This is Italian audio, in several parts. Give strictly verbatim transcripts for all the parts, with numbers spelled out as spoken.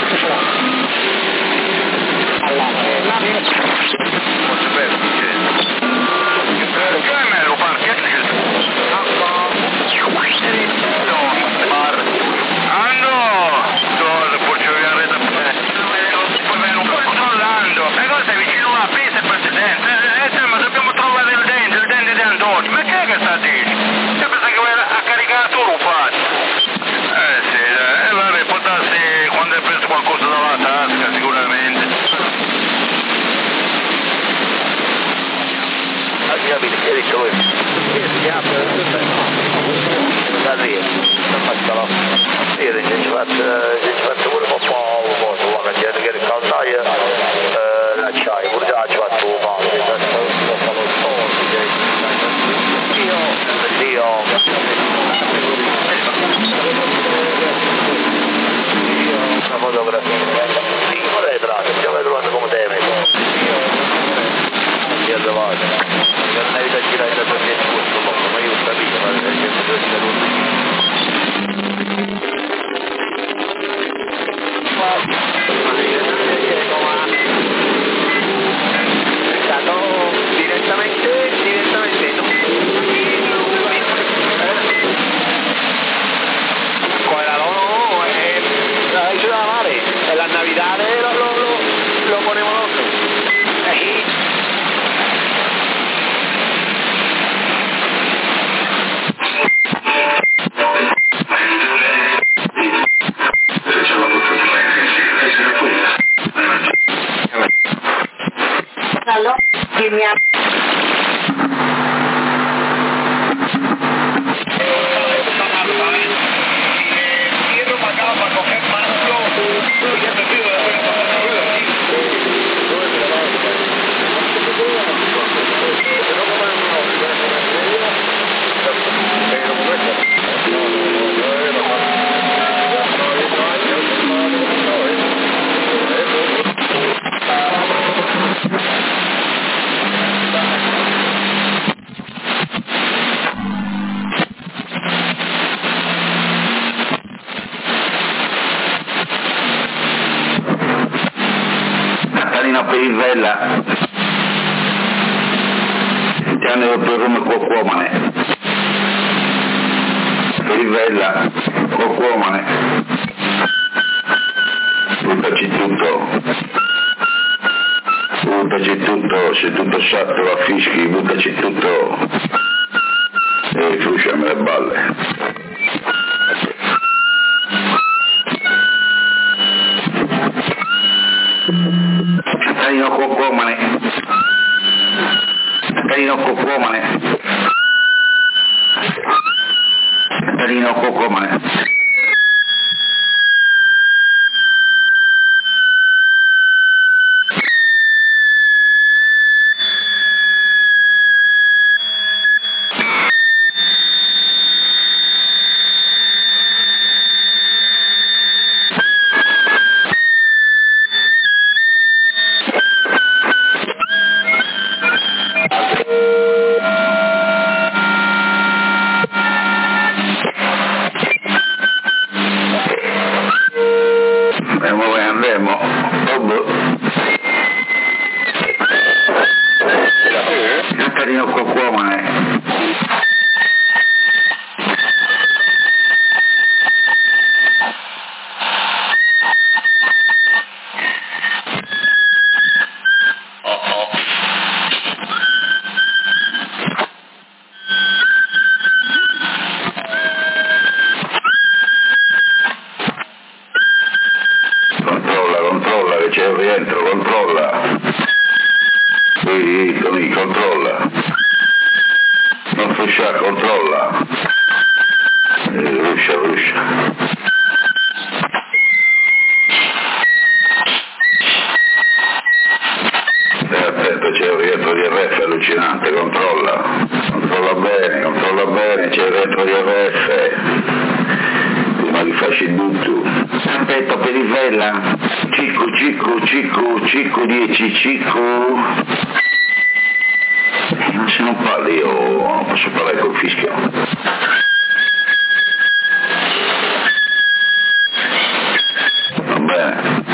bene.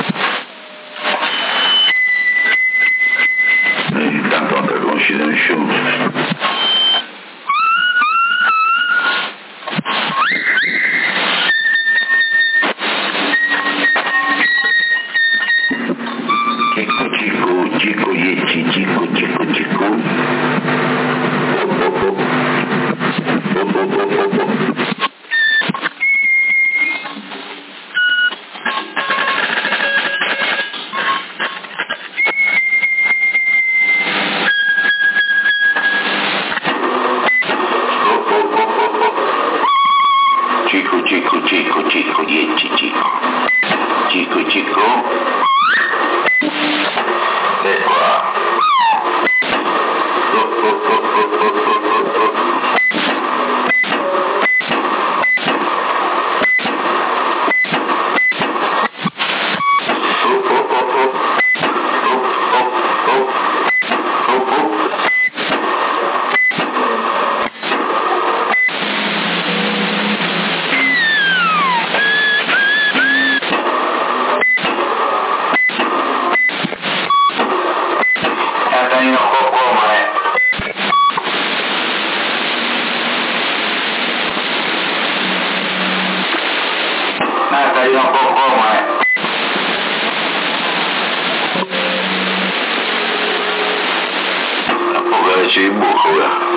Io un po' come... Un po' che ci buco,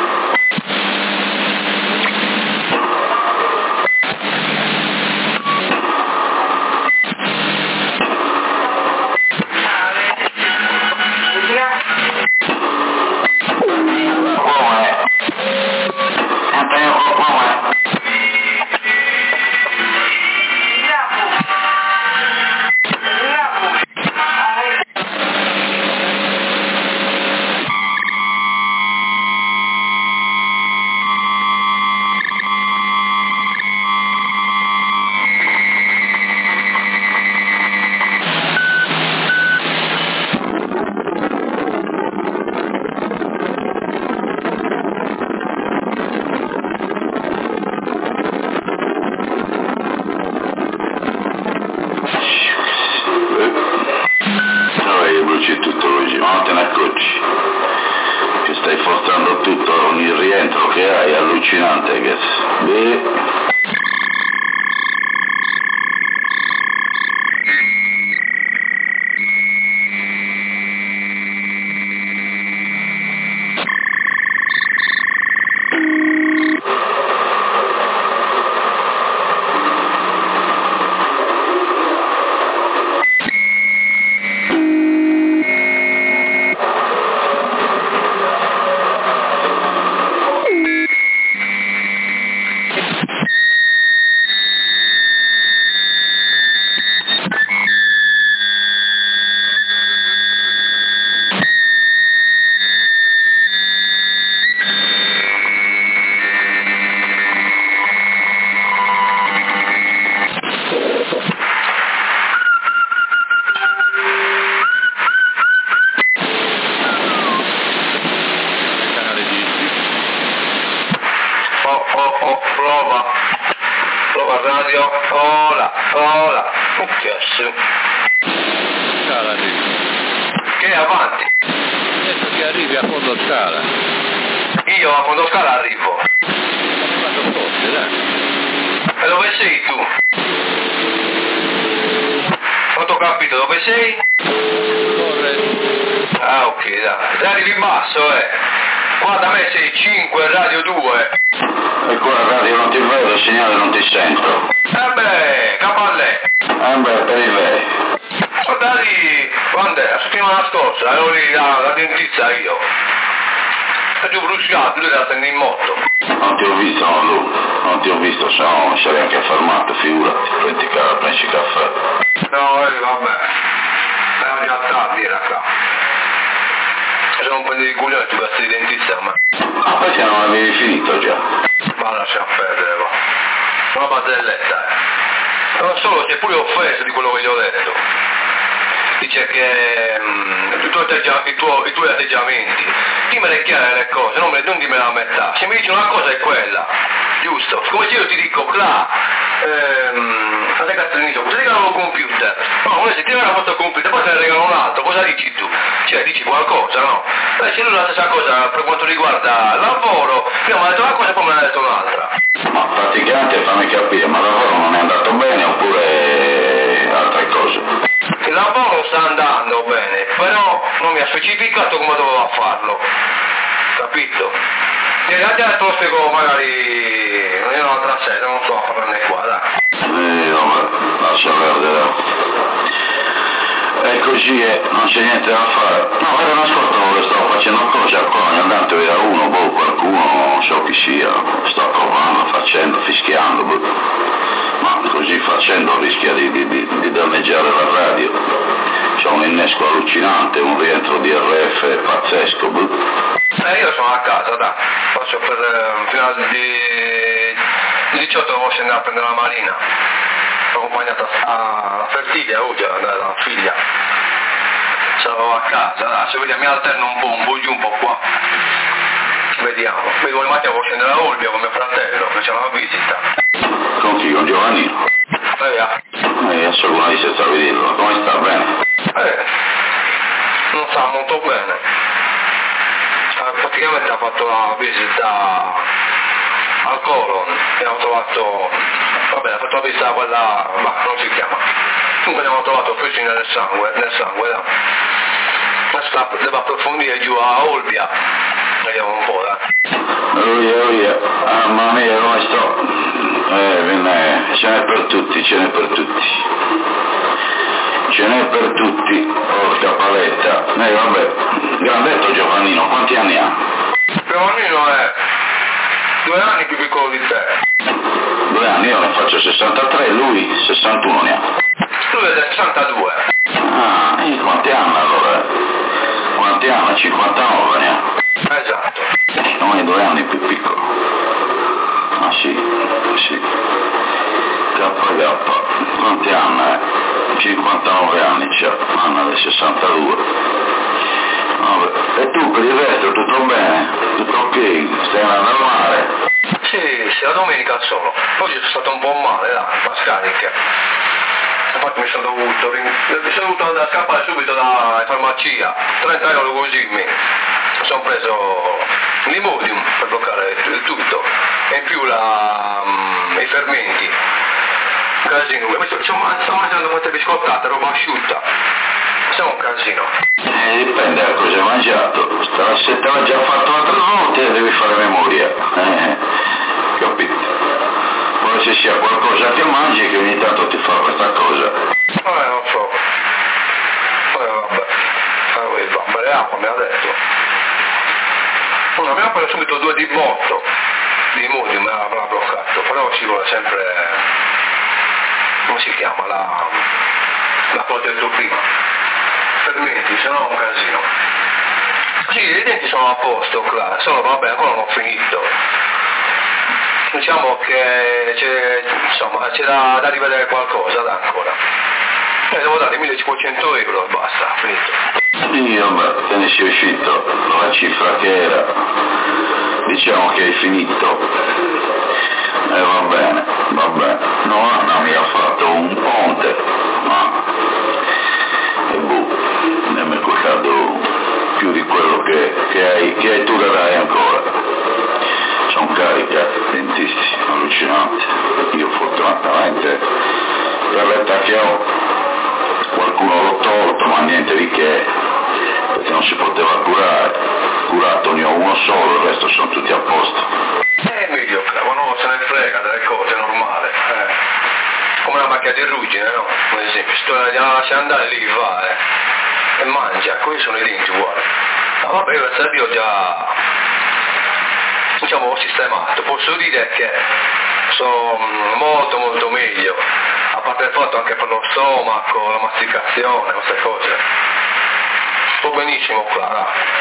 allucinante che beh. Radio, hola, hola, che su. Scala arrivi. Che avanti? Adesso che arrivi a fondo scala. Io a fondo scala arrivo. Hai fatto forte, dai. E dove sei tu? Non t'ho capito, dove sei? Corre. Ah ok, dai. Dai, arrivi in basso, eh. Qua da me sei cinque, radio due. E qua radio non ti vedo, il segnale non ti sento. Eh beh, capalle. Eh beh, per i veri. Guarda lì, quando è? La settimana scorsa, ero lì da, da dentista io. E giù bruciato, lui era in moto. Non ti ho visto, no, Lu. Non ti ho visto, se no mi sarei anche fermato, figurati. Prendi cara, prendi caffè. No, eh, vabbè. Era già tardi, era qua. Sono un po' di coglione, tu cazzo di dentista, ma... Ah, perché non avevi finito già? Ma lascia perdere, va. Una barzelletta, eh. Non solo, si è pure offeso di quello che gli ho detto. Dice che mh, i, tuoi i, tuoi, i tuoi atteggiamenti, dimmele chiare le cose, non, me, non dimmela la metà. Se mi dici una cosa è quella, giusto? Come se io ti dico, là, ehm, cosa cazzo dico? Cosa regalo un computer? No, uno se ti regala questo computer, poi te ne regalo un altro, cosa dici tu? Cioè, dici qualcosa, no? Beh, se lui la stessa cosa per quanto riguarda il lavoro, prima mi ha detto una cosa e poi me ne ha detto un'altra. Ma praticamente fammi capire, ma il lavoro non è andato bene oppure altre cose? Il lavoro sta andando bene, però non mi ha specificato come doveva farlo, capito? E la te lo spiego magari in un'altra sera, non so a parlarne qua, dai. Eh, no, lascia perdere. E così è, non c'è niente da fare. No, era una scorta dove stavo facendo cose a Colonia, andando era uno, boh, qualcuno, non so chi sia, sto provando, facendo, fischiando, boh. Ma così facendo rischia di, di, di, di danneggiare la radio. C'è un innesco allucinante, un rientro di R F pazzesco. Boh. Eh, io sono a casa, dai, faccio per eh, fino al di diciotto devo scendere a prendere la Marina. Sono accompagnata alla Fertiglia, oggi, dalla figlia. Sono a casa, dai, se vediamo mi alterno un po', un po' giù, un po' qua. Vediamo. Poi domani mattina devo scendere a Olbia con mio fratello, che c'è una visita. Con chi? Con Giovannino? Eh, via. Eh, io sono una di senza vederlo. Come sta? Bene? Eh, non sta molto bene. Eh, praticamente ha fatto la visita al colon, abbiamo trovato, vabbè, ha fatto la visita quella, ma non si chiama, comunque abbiamo trovato feci nel sangue, nel sangue, là. Adesso devo approfondire giù a Olbia, vediamo un po', dai. Olbia, Olbia, ah, mamma mia, come sto? Eh, viene, ce n'è per tutti, ce n'è per tutti. Ce n'è per tutti, porca paletta. Eh, vabbè, grandetto Giovannino, quanti anni ha? Giovannino è due anni più piccolo di te. Due anni, io ne faccio sessantatré, lui sessantuno ne ha. Lui è del sessantadue. Ah, e quanti anni allora? Quanti anni? cinquantanove ne ha. Esatto. Non è due anni più piccolo. Ah sì, sì. K K, quanti anni è? cinquantanove anni c'ha, Anna del sessantadue. Vabbè. E tu per il resto tutto bene? Tutto ok? Stai andando al mare? Sì, sì, la domenica solo. Oggi sono stato un po' male, là, ma scariche. Infatti mi sono dovuto, mi sono dovuto andare a scappare subito da farmacia, trenta euro così mi sono preso l'Imodium per bloccare il tutto e in più la, um, i fermenti. Casino, sto mangiando molte biscottate, roba asciutta, siamo un casino. Eh, dipende da cosa hai mangiato, se te l'ha già fatto altre volte devi fare memoria, eh, capito? Poi se sia qualcosa che mangi che ogni tanto ti fa questa cosa. Eh, non so, eh, vabbè, eh, vabbè, bere acqua mi ha detto. Non abbiamo preso subito due di botto, di Imodium me l'ha bloccato, però ci vuole sempre... come si chiama, la, la cosa che ho detto prima, fermenti, se no è un casino. Sì, i denti sono a posto, claro, solo vabbè, ancora non ho finito. Diciamo che c'è, insomma, c'è da, da rivedere qualcosa, da ancora. E devo dare millecinquecento euro e basta, finito. Sì, vabbè, te ne sei uscito, la cifra che era, diciamo che hai finito. E eh, va bene, va bene. No, Anna mi ha fatto un ponte, ma e boh, ne mi è costato più di quello che, che hai, che hai tu da dare ancora. Sono caricati, dentisti, allucinanti. Io fortunatamente per l'età che ho qualcuno l'ho tolto, ma niente di che, perché non si poteva curare. Curato ne ho uno solo, il resto sono tutti a posto. Eh, meglio, uno se ne frega delle cose, è normale. Eh. Come una macchia di ruggine, no? Per esempio, se tu la lasci andare lì va, eh. E mangia, questi sono i denti uguali. Ma vabbè, io grazie a Dio ho già, diciamo, ho sistemato. Posso dire che sono molto molto meglio, a parte il fatto anche per lo stomaco, la masticazione, queste cose. Sto benissimo qua, là.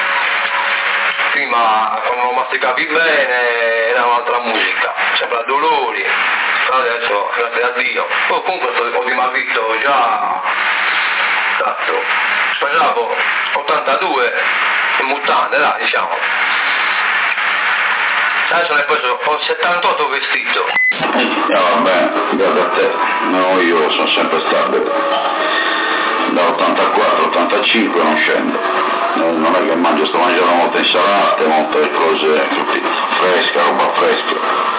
Prima quando non masticavi bene era un'altra musica, sembra dolori, però adesso grazie a Dio. Poi comunque ho dimagrito già, tanto, pesavo ottantadue in mutande, là diciamo. Adesso ne ho preso, ho settantotto vestito. Eh, vabbè, guarda te, no, io sono sempre stabile. Da ottantaquattro ottantacinque non scendo, non è che mangio, sto mangiando molte insalate, molte cose, capito, fresca, roba fresca,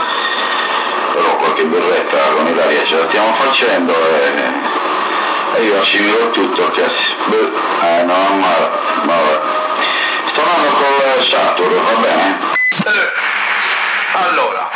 però qualche birretta con Ilaria ce la stiamo facendo e, e io assimilo tutto, che beh, eh, non male, vabbè. Sto andando col Saturn, va bene? Eh, allora,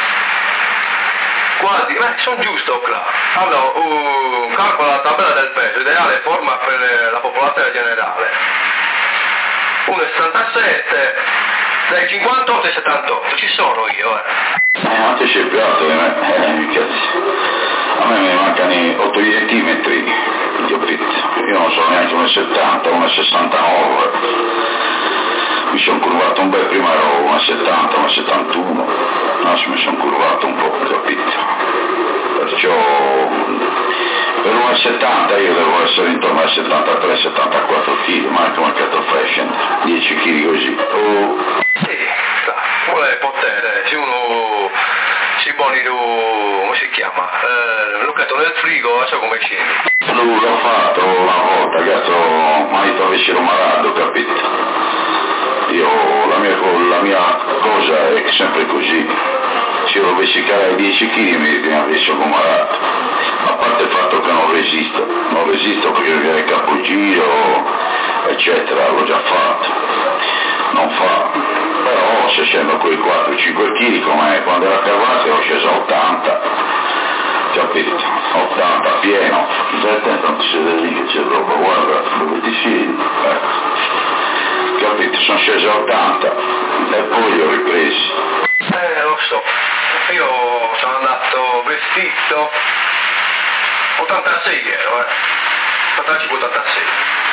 quanti, beh, sono giusto qua. Allora, uh, calcola la tabella del peso, ideale forma per la popolazione generale. uno virgola sessantasette, dai cinquantotto ai settantotto, ci sono io, eh. Eh, non ti sei più alto di me, eh, cazzo. A me mi mancano otto centimetri, capito? Io non sono neanche uno virgola settanta, uno virgola sessantanove. Mi sono curvato un bel, prima ero uno virgola settanta, uno virgola settantuno, adesso mi sono curvato un po', capito? Perciò per uno virgola settanta io devo essere intorno ai settantatré settantaquattro kg, manca un marcato fashion, dieci chili così. Oh. Sì, sta, vuole potere, se uno si pone, come si chiama, eh, lucchetto nel frigo, adesso come scendi. Lui l'ho fatto una volta, cazzo, marito avessero malato, capito? Io, la mia, la mia cosa è sempre così, se io dovessi calare dieci chili mi, mi avessi accumulato, a parte il fatto che non resisto, non resisto perché viene il capogiro, eccetera, l'ho già fatto, non fa, però se scendo quei quattro cinque chili come quando era cavato ho sceso a ottanta, capito? ottanta pieno, tanto si vede lì che c'è roba, guarda, dove ti siedi, ecco, capito? Sono sceso a ottanta e poi li ho ripresi. Eh, lo so, io sono andato vestito, ottantasei ero, eh, ottantacinque ottantasei.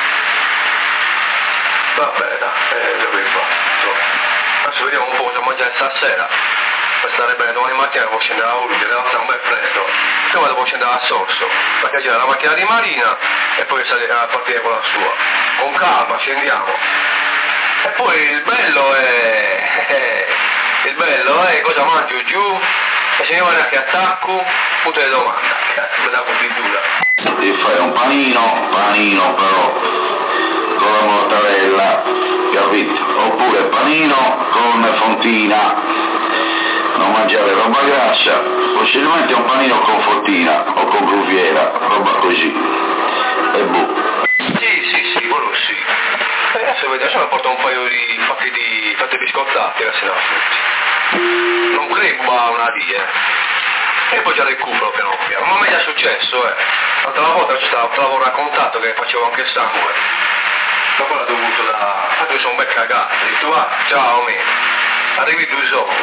Vabbè, dai, eh, dove va? Adesso vediamo un po' cosa mangiare stasera. Per stare bene, domani mattina devo scendere a Uruguay, deve essere un bel freddo. Prima devo scendere a Sorso, perché c'è la macchina di Marina e poi salire a partire con la sua. Con calma, scendiamo. E poi il bello è... il bello è cosa mangio giù e se ne va neanche attacco, tutte le domande. Cazzo, mi dà conditura. Devi fare un panino, panino però, con la mortadella, capito? Oppure panino con fontina. Non mangiare roba grassa, possibilmente un panino con fottina o con gruviera, roba così. E boh. Sì, sì, sì, quello sì. E adesso vedo, adesso mi porto un paio di fatti di fatti biscottati, che se ne frutti. Non credo a una lì, eh. E poi già recupero piano piano. Ma mi è già successo, eh. L'altra volta ci stavo, te l'avevo raccontato che facevo anche sangue. Ma poi l'ho dovuto da... Infatti mi sono ben cagato. Ho detto, va, ciao, mi. Arrivi due giorni.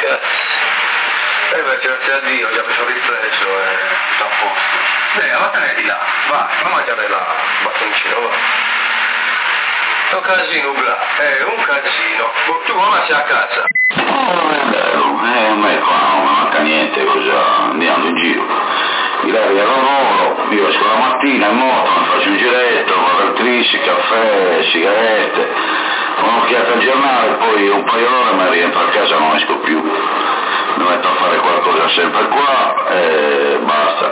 E invece grazie a Dio già mi sono ripreso e sta a posto. Beh, vattene di là, vai, non mangiare là, battoncino, va. È un casino, bla, è un casino. Tu come sei a casa? Oh, è bello, eh, a me qua non mi manca niente, cosa andiamo in giro. Ieri al lavoro, io esco la mattina in moto, mi faccio un giretto, vado al trissi, caffè, sigarette. Un'occhiata al giornale, poi un paio d'ore mi rientro a casa, non esco più, mi metto a fare qualcosa sempre qua e basta.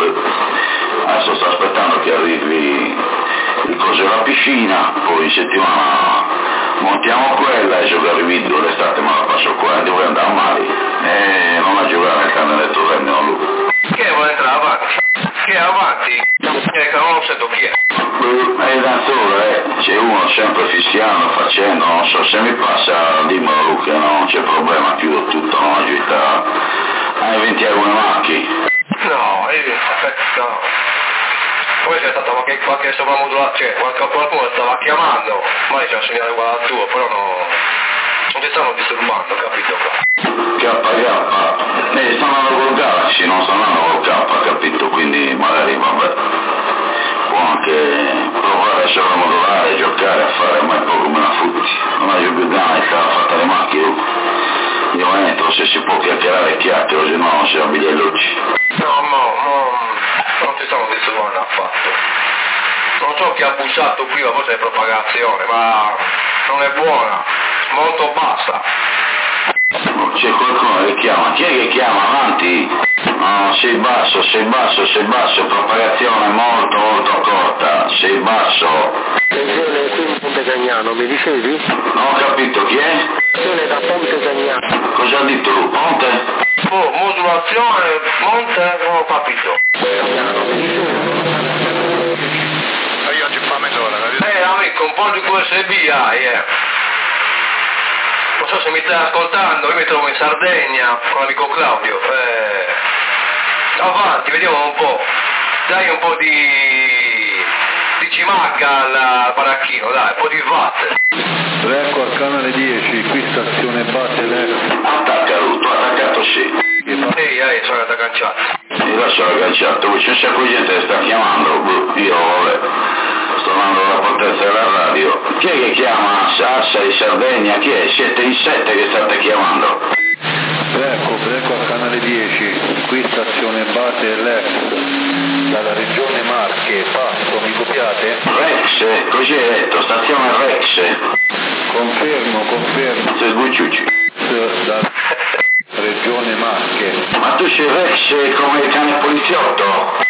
Adesso sto aspettando che arrivi il coso della piscina, poi in settimana montiamo quella e gioco a Rivido, l'estate me la passo qua, devo andare a mare e non a giocare al canneletto vendono lui. Che vuole entrare avanti? Che è avanti? Eh, che non lo sento chi è. È da solo, eh. C'è uno sempre fischiando, facendo, non so, se mi passa dimmelo Luca, non c'è problema, chiudo tutto, non agita. Hai venti euro una macchina? No, io, no. Poi c'è stata qualche, qualche sopravvolazione, cioè qualche, qualcuno stava chiamando, ma c'è un segnale uguale al tuo, però no, non ti stanno disturbando, capito qua? K K, eh, stanno andando col Galaxy, non stanno andando col K, capito? Quindi magari vabbè. Può anche provare a sovramodulare, giocare, a fare, ma è poco come una futti. Non hai più ganas, stava fatta le macchine. Io entro, se si può chiacchierare chiacchiero, se no non si abbiglia gli occhi. No, no, no, non ti stanno disturbando affatto. Non so chi ha bussato prima, forse è propagazione, ma non è buona, molto bassa. C'è qualcuno che chiama, chi è che chiama? Avanti? No, sei basso, sei basso, sei basso, propagazione molto molto corta, sei basso. Attenzione, qui in Ponte Cagnano, mi dicevi? Non ho capito, chi è? Attenzione da Ponte Cagnano. Cosa ha detto lui? Ponte? Oh, modulazione, monte, non ho capito. Cagnano, mi dicevi? E io ci fa mezz'ora, capito? Eh, amico, un po' di U S B hai, eh. Non so se mi stai ascoltando, io mi trovo in Sardegna con l'amico Claudio. Eh... Avanti, vediamo un po'. Dai un po' di... di cimacca al baracchino, dai, un po' di watt. Ecco al canale dieci, qui stazione Battle. Attacca lui, tu attaccato sì. Ehi, ehi, sono agganciato. Io adesso l'ho agganciato, c'è un sacco di gente che sta chiamando, io vabbè. Sto andando alla potenza della radio. Chi è che chiama? Sassari, Sardegna? Chi è? Siete in sette che state chiamando? Ecco, ecco al canale dieci, qui stazione Battle, dalla regione Marche, Passo, mi copiate? Rex, così hai detto, stazione Rex. Confermo, confermo. Sei sbucciucci. Da regione Marche. Ma tu sei Rex come il cane poliziotto?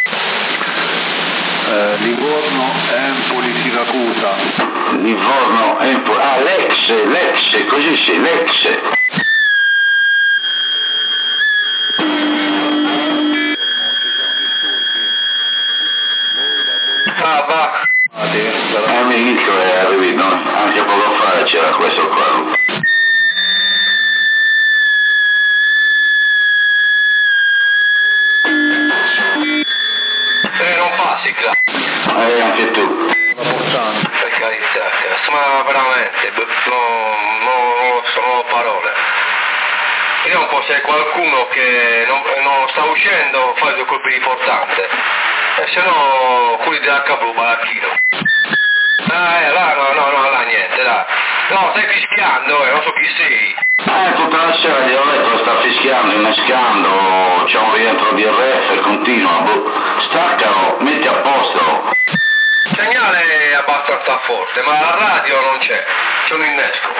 Eh, Livorno, Empoli, Siracusa. Livorno, Empoli, ah Lex, Lex, così sì, Lex. Ah, va. Eh, mi dico, è arrivato, anche poco fa c'era questo qua. Eh, non passi, Cla. Eh, anche tu. Per carità, cazzo, ma veramente, non, non sono parole. Vediamo un po' se qualcuno che non, non sta uscendo fa due colpi di portante. E se no, quelli dell'H blu, Baracchino. Ah, eh, là, no, no, no, là, niente, là. No, stai fischiando, eh, non so chi sei. Eh, tutta la sera gli ho detto, sta fischiando, innescando, c'è un rientro di R F, continua, boh. Staccalo, metti a posto. Il segnale è abbastanza forte, ma la radio non c'è, c'è un innesco.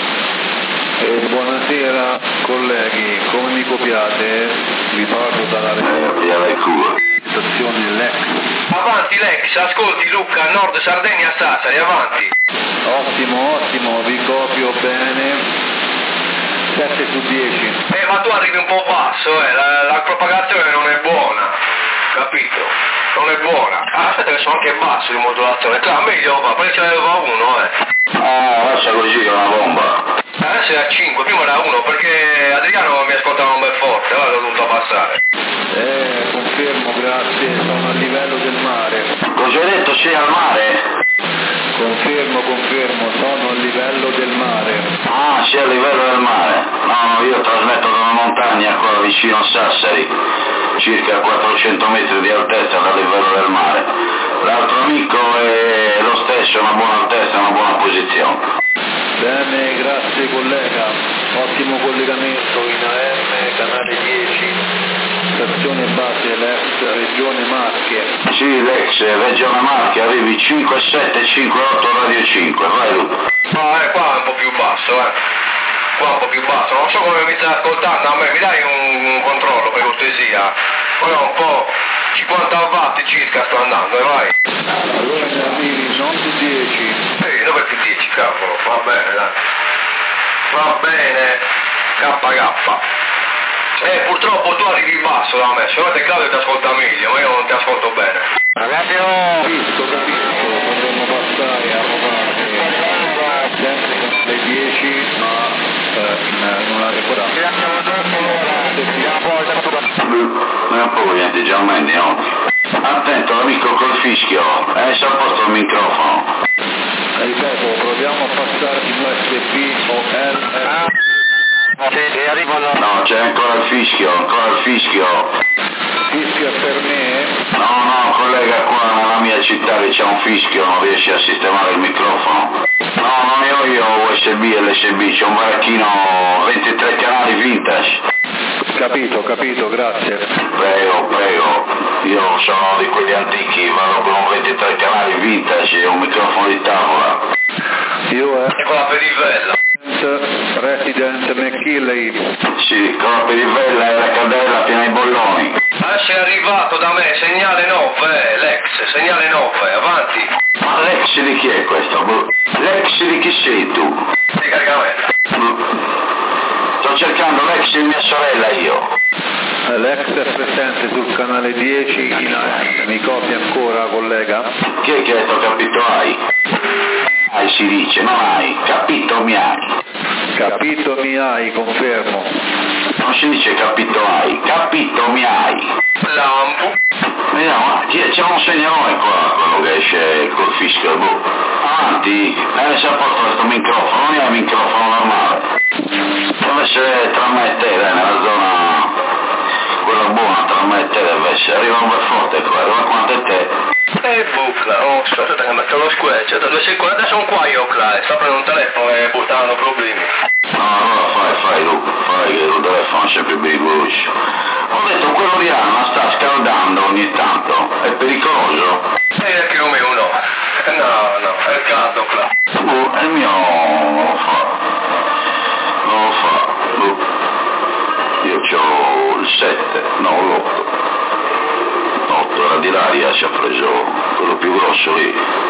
Eh, buonasera colleghi, come mi copiate? Vi parlo dalla Eh, via le culo. stazione Lex. Avanti Lex, ascolti Luca, Nord Sardegna Sassari, avanti. Ottimo, ottimo, vi copio bene. sette su dieci. Eh, ma tu arrivi un po' basso, eh, la, la propagazione non è buona, capito? Non è buona. Ah, aspetta che sono anche basso di modulazione, clar, meglio va, poi ce l'aveva uno, eh. Ah, lascia così, è una bomba. Adesso è a cinque, prima era uno, perché Adriano mi ascoltava un bel forte, allora l'ho dovuto abbassare. Eh, confermo, grazie, sono a livello del mare. Cosa hai detto, sei al mare? Confermo, confermo, sono a livello del mare. Ah, sei a livello del mare. No, no, io trasmetto da una montagna qua vicino a Sassari, circa a quattrocento metri di altezza dal livello del mare. L'altro amico è lo stesso, una buona altezza, una buona posizione. Bene, grazie collega. Ottimo collegamento in A M, canale dieci, stazione base Lex, regione Marche. Sì, Lex, regione Marche, arrivi cinque sette cinque otto radio cinque, vai Luca. No, eh, qua è un po' più basso, eh. Qua è un po' più basso, non so come mi stai ascoltando, a me mi dai un, un controllo per cortesia? Ora un po', cinquanta watt circa sto andando, e vai. Allora ne arrivi non su dieci. Ehi, dove più dieci, cavolo, va bene, dai. Va bene, K K. Eh, purtroppo tu arrivi basso da me, se no te Claudio ti ascolta meglio, ma io non ti ascolto bene. Ragazzi, oh! Capisco, capisco, potremmo passare a provare sempre con le dieci, ma eh, in, in una temporata. Non è un po' niente, già meglio, no? Attento, amico col fischio, hai messo a posto il microfono. Ripeto, proviamo a passare in U S B o L. Sì, arrivano. No, c'è ancora il fischio, ancora il fischio. Fischio è per me. No, no, collega, qua nella mia città che c'è un fischio, non riesci a sistemare il microfono. No, non ne ho io U S B e L S B, c'è un baracchino ventitré canali vintage. Capito, capito, grazie. Prego, prego, io sono di quelli antichi, vado con un ventitré canali vintage e un microfono di tavola. Io è E con la pedivella. Resident McKinley. Sì, con la pedivella e la candela piena di bolloni. Adesso è arrivato da me, segnale nove, eh, Lex, segnale nove, avanti. Ma l'ex di chi è questo? Boh. L'ex di chi sei tu? Di caricamento. Boh. Sto cercando l'ex di mia sorella io. L'ex è presente sul canale dieci in A M. Mi copia ancora, collega? Chi è che ha detto capito hai? Hai si dice, non hai. Capito mi hai. Capito mi hai, confermo. Non si dice capito hai, capito mi hai. Lampo. Vediamo, c'è un segnalone qua, quello che esce col fischio, boh. Avanti, eh, si è a posto questo microfono, non è un microfono normale. Deve essere tra me e te, dai, nella zona, quella buona tra me e te deve essere. Arriva un bel forte qua, arriva quanto è te. E bucla, oh, aspetta che metto lo squelcio, dove sei qua? Adesso sono qua io, Cla, sta prendendo un telefono e buttando problemi. No, allora fai, fai Luca, fai che il telefono è sempre pericoloso. Ho detto, quello di Anna sta scaldando ogni tanto, è pericoloso? E il più mio no. No, no, è il caldo, Cla. Oh, il mio non lo fa, non lo fa, oh. Io c'ho il sette, no l'otto. otto era di l'aria, ci ha preso quello più grosso lì.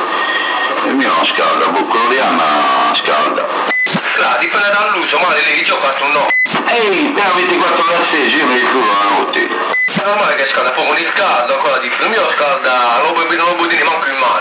Il mio non scalda, boh, quello di Anna scalda. Là, dipende dall'uso, ma lì ci ho fatto un no. Ehi, abbiamo ventiquattro ore accesi, io mi ricordo la notte. È normale che scalda, poi con il caldo ancora di più. Il mio scalda, non lo puoi non lo puoi dire manco in mano.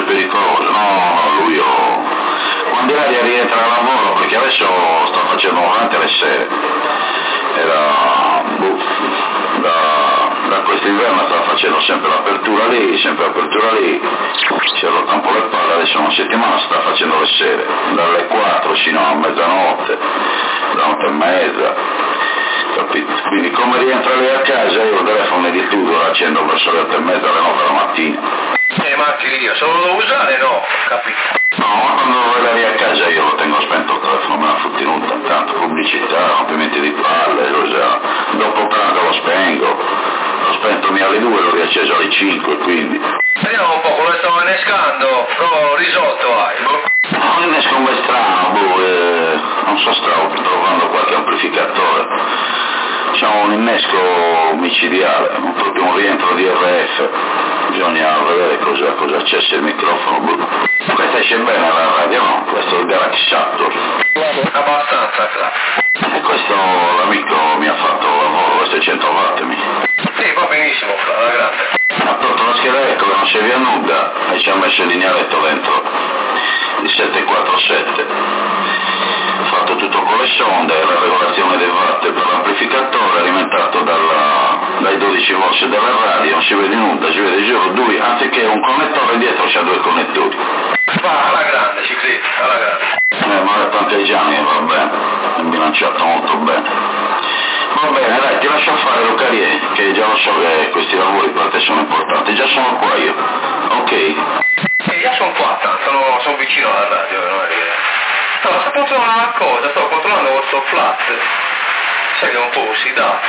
pericoloso, no, lui io... quando l'aria rientra al lavoro, perché adesso sto facendo volante alle sere, era, boh, da, da quest'inverno sta facendo sempre l'apertura lì, sempre l'apertura lì, si è rotto un po' le palle, adesso una settimana sta facendo le sere, dalle quattro fino a mezzanotte, mezzanotte e mezza, capito? Quindi come rientra lì a casa io il telefono di tutto lo accendo verso le otto e mezza alle nove la mattina. Eh, ma anche io, se lo devo usare no, capito? No, ma quando vai lì a casa io lo tengo spento il telefono, me la fu tenuta, tanto pubblicità, rompimenti di palle, cosa. Dopo pranzo lo spengo, l'ho spento mia alle due, l'ho riacceso alle cinque, quindi. Vediamo un po' come stavo innescando, però risolto hai, boh. No, innesco un bel strano, boh, eh, non so, stavo trovando qualche amplificatore. Diciamo un innesco micidiale, un, proprio un rientro di R F, bisogna vedere cosa, cosa c'è se il microfono, boh. Questa esce bene la radio, no? Questo è il Galaxy Saptor. Abbastanza, claro. E questo l'amico mi ha fatto lavoro, questo è cento watt mi. Sì, va benissimo, la grande. Ha tolto la scheda ecco che non serviva a nulla e ci ha messo il lignaletto dentro, il settecentoquarantasette. Ha fatto tutto con le sonde, la regolazione dei watt per l'amplificatore alimentato dalla, dai dodici volt della radio, non si vede nulla, si vede solo due, anziché un connettore dietro c'ha due connettori. Va alla grande, ci credi, alla grande. Eh, ma è Panteggiani, va bene, è bilanciato molto bene. Va bene, dai, ti lascio fare Lucarie, che già lo so che questi lavori per te sono importanti, già sono qua io, ok? Eh, io sono qua, sono, sono vicino alla radio, non è che... No, sto controllando una cosa, sto controllando questo flat, sai che è un po' ossidato.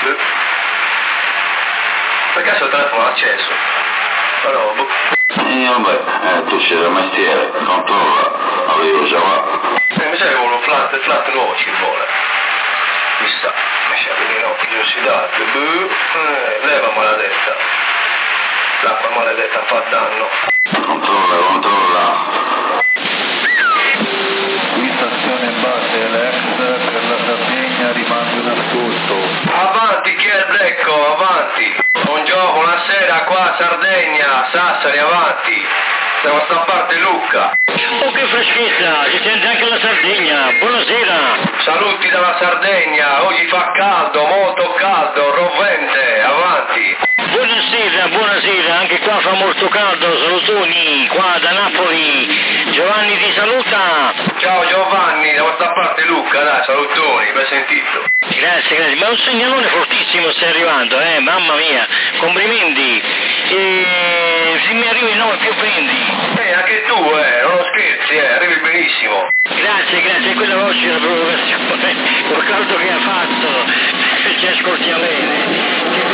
Perché il telefono è acceso? Però, boh. E vabbè, eh, tu sei da mestiere, controlla, avevo già va. Eh, mi sa che vuole un flat, flat nuovo ci vuole. Mi sta, mi sa che no, che ossidati. Eh, leva maledetta. L'acqua maledetta fa danno. Controlla, controlla. Stazione base Lex per la Sardegna rimane in ascolto. Avanti, chi è il Blecco? Avanti. Buongiorno, buonasera, qua Sardegna, Sassari, avanti. Da questa parte Luca. Oh, che freschezza, si sente anche la Sardegna. Buonasera. Saluti dalla Sardegna, oggi fa caldo, molto caldo, rovente, avanti. Buonasera, buonasera, anche qua fa molto caldo, salutoni, qua da Napoli. Giovanni ti saluta. Ciao Giovanni, da questa parte Luca, dai, salutoni, ben sentito. Grazie, grazie, ma un segnalone fortissimo stai arrivando, eh, mamma mia, complimenti. E se mi arrivi no più prendi. Eh, anche tu, eh, non scherzi, eh, arrivi benissimo. Grazie, grazie, quella voce è una provocazione, col caldo che ha fatto, ci ascoltiamo bene.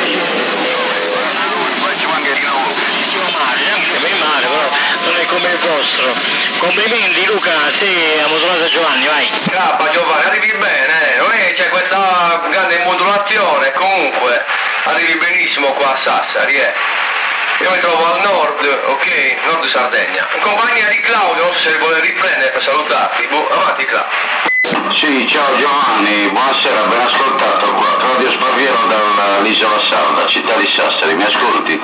Male, anche per male, però non è come il vostro. Complimenti Luca, te a modulata Giovanni, vai. Grappa Giovanni, arrivi bene, eh, non è che c'è questa grande modulazione, comunque arrivi benissimo qua a Sassari, eh. Io mi trovo al nord, ok? Nord Sardegna. In compagnia di Claudio, non so se vuole riprendere per salutarti. Boh, avanti Claudio. Sì, ciao Giovanni, buonasera, ben ascoltato qua. Claudio Spaviero dall'isola Sarda, città di Sassari, mi ascolti?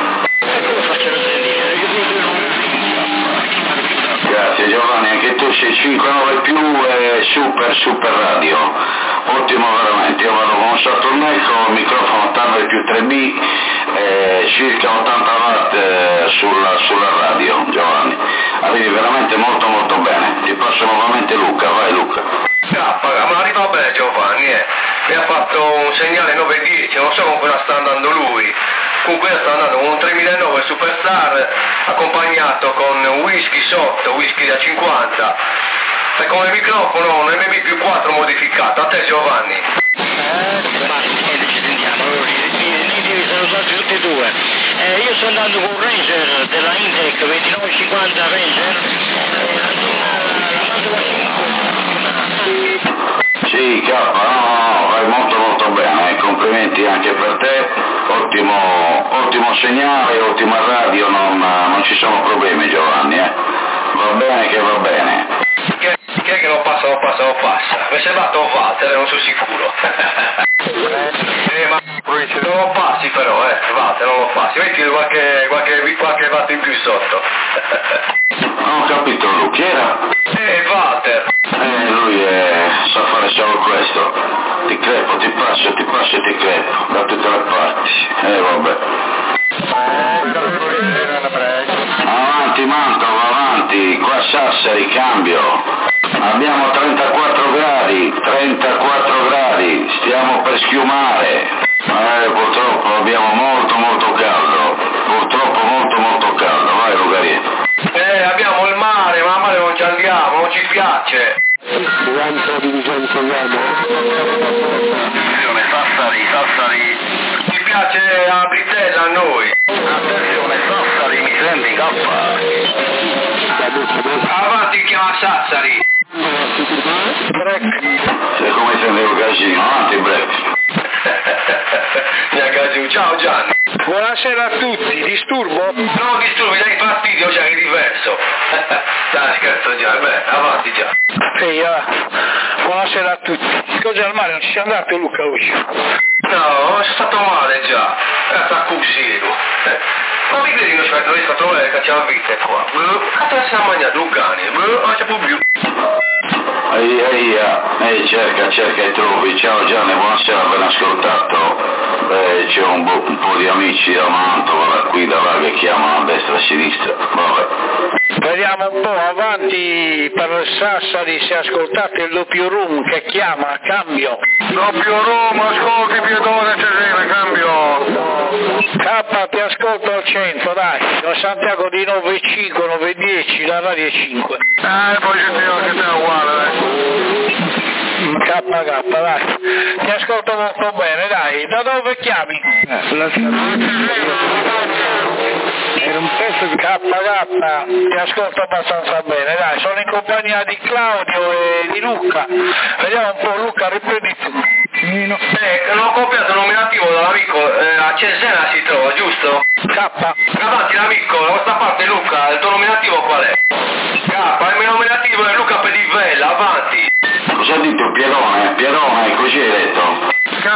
Grazie Giovanni, anche tu sei cinquantanove più e super super radio, ottimo veramente, io vado con un Saturnecco, microfono Tanner più tre B, eh, circa ottanta watt eh, sulla, sulla radio Giovanni, arrivi veramente molto molto bene, ti passo nuovamente Luca, vai Luca. Grappa, ma arriva bene Giovanni, eh. Mi ha fatto un segnale nove dieci, non so con cosa sta andando lui. Comunque sta andando con un tremilanove Superstar accompagnato con whisky sotto, whisky da cinquanta e con il microfono un M B più quattro modificato. A te Giovanni. Eh, ci sentiamo, ne devi salutare tutti e due. Eh, io sto andando con un Ranger della Intec ventinove cinquanta Ranger. Sì, K, no, no, vai molto molto bene, complimenti anche per te, ottimo, ottimo segnale, ottima radio, non, non ci sono problemi Giovanni, eh. Va bene che va bene. Che, che è che non passa, non passa, non passa? Mi è sembrato un Walter, non sono sicuro. eh, ma non lo passi però, eh, Walter, non lo passi, metti qualche, qualche, qualche watt in più sotto. capito lui, chi era? Eh, Walter. Eh, lui è... sa fare solo questo. Ti crepo, ti passo, ti passo e ti crepo, da tutte le parti. Eh, vabbè. Avanti Mantova, avanti, qua Sassari, cambio. Abbiamo trentaquattro gradi, trentaquattro gradi, stiamo per schiumare. Eh, purtroppo abbiamo molto molto caldo, purtroppo molto molto caldo, vai Lugarietto. Eh, abbiamo il mare, ma al mare non ci andiamo, non ci piace. Quanto divisione togliamo? Attenzione, Sassari, Sassari. Ci piace la britella a noi. Attenzione, Sassari, mi senti K? Avanti chiama Sassari. Break. Sei come sente un casino, avanti break. Mi ha casino. Ciao Gianni. Buonasera a tutti, disturbo? Non disturbi, dai fastidio, cioè che è diverso. Dai, scherzo Gianni, beh, avanti Gianni. Ehi, ah, buonasera a tutti. Scusa al mare, non ci sei andato Luca oggi? No, è stato male già. Era stato così. Ma mi credi che non è stato male che c'è la vita qua? Cazzo si è mangiato un cane? Non c'è più. Ehi, ehi, ehi, cerca, cerca e trovi. Ciao Gianni, buonasera, ben ascoltato. Beh, c'è un, bo- un po' di amici da Mantova, da qui, da là, che chiamano a destra e a sinistra. Vabbè. Vediamo un po' avanti per Sassari, se ascoltate il doppio room che chiama, cambio. Doppio Roma, ascolti Pietone Cesena, cambio. K, ti ascolto al centro, dai. Don Santiago di nove cinque, nove dieci, la radio è cinque. Eh, poi sentivo che sei uguale, dai. K, K, dai. Ti ascolto molto bene, dai. Da dove chiami? Eh, la Era un pezzo che... K, K, ti ascolto abbastanza bene, dai. Sono in compagnia di Claudio e di Luca. Vediamo un po', Luca, riprendi tu. Nino. Eh, l'ho copiato il nominativo dall'amico, eh, a Cesena si trova, giusto? K. Avanti l'amico, da questa parte Luca, il tuo nominativo qual è? K, il mio nominativo è Luca Pedivella, avanti. Cosa ha detto Pierone? Pierone, così hai detto? K,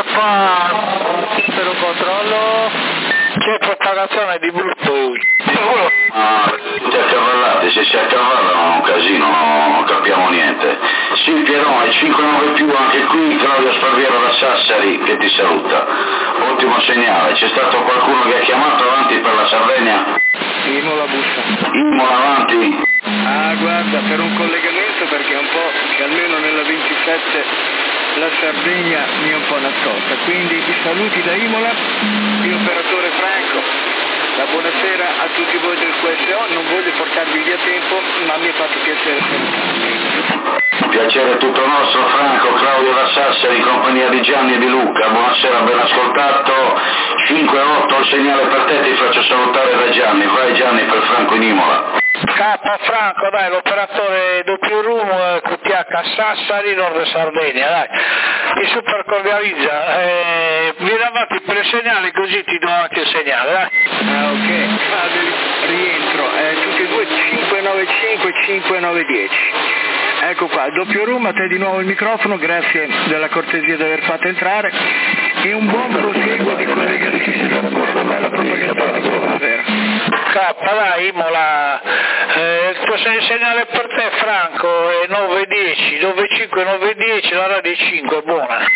Per un controllo... C'è propagazione di brutto oggi. Ah, tutti accavallati, se si accavallano è un casino, non capiamo niente. Sì, Pierone, cinque nove più anche qui, Claudio Sparviero da Sassari che ti saluta. Ottimo segnale, c'è stato qualcuno che ha chiamato avanti per la Sardegna? Imola bussa. Imola avanti? Ah, guarda, per un collegamento perché è un po' che almeno nella ventisette la Sardegna mi è un po' nascosta. Quindi i saluti da Imola, di operatore Franco. La buonasera a tutti voi del Q S O, non voglio portarvi via tempo, ma mi è fatto piacere salutarvi. Piacere tutto nostro, Franco, Claudio da Sassari, in compagnia di Gianni e di Luca. Buonasera, ben ascoltato. cinque otto, il segnale per te, ti faccio salutare da Gianni. Vai Gianni per Franco in Imola. K, Franco, dai, l'operatore doppio room, Q T H Sassari, Nord Sardegna, dai. Ti super cordializza. Eh, vieni avanti per il segnale così ti do anche il segnale, dai. Ah, ok, ah, rientro, eh, tutti e due cinque nove cinque cinque nove dieci. Ecco qua, doppio room, a te di nuovo il microfono, grazie della cortesia di aver fatto entrare e un buon proseguo di collegamento. Bella propagazione, buonasera. K, dai, Imola, eh, il tuo segnale per te Franco è nove dieci, nove cinque nove dieci, la radio è cinque, buona.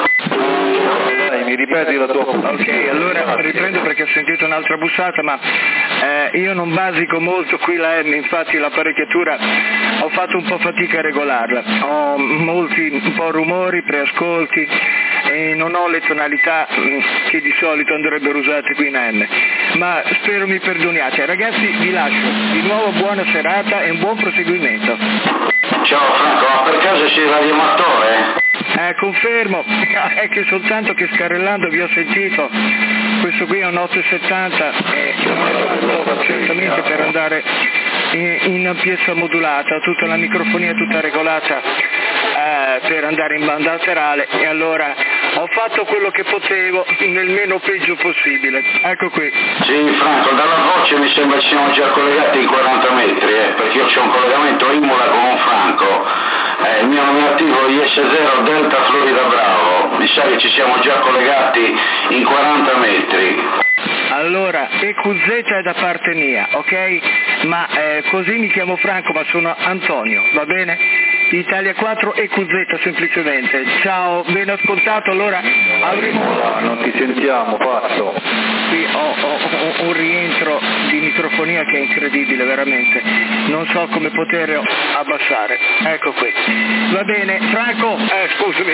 Dai, mi ripeti la tua... Ok, allora riprendo perché ho sentito un'altra bussata, ma eh, io non basico molto qui la M, infatti l'apparecchiatura ho fatto un po' fatica a regolarla, ho molti un po' rumori, preascolti e non ho le tonalità che di solito andrebbero usate qui in A M, ma spero mi perdoniate. Ragazzi, vi lascio, di nuovo buona serata e un buon proseguimento. Ciao Franco, ma per caso sei radioamatore? Eh, confermo, è che soltanto che scarrellando vi ho sentito, questo qui è un otto settanta e certamente per andare in, in piezza modulata, tutta la microfonia tutta regolata eh, per andare in banda laterale e allora ho fatto quello che potevo nel meno peggio possibile. Ecco qui. Sì Franco, dalla voce mi sembra ci siamo già collegati in quaranta metri, eh, perché io c'ho un collegamento Imola con un Franco, eh, il mio nominativo I S zero Delta Florida Bravo, mi sa che ci siamo già collegati in quaranta metri. Allora, E Q Z è da parte mia, ok? ma eh, così mi chiamo Franco, ma sono Antonio, va bene? Italia quattro e Q Z semplicemente. Ciao, ben ascoltato, allora avremo... Ah, non ti sentiamo, pazzo. Sì, ho, ho, ho un rientro di microfonia che è incredibile, veramente. Non so come poter abbassare. Ecco qui. Va bene, Franco, eh, scusami.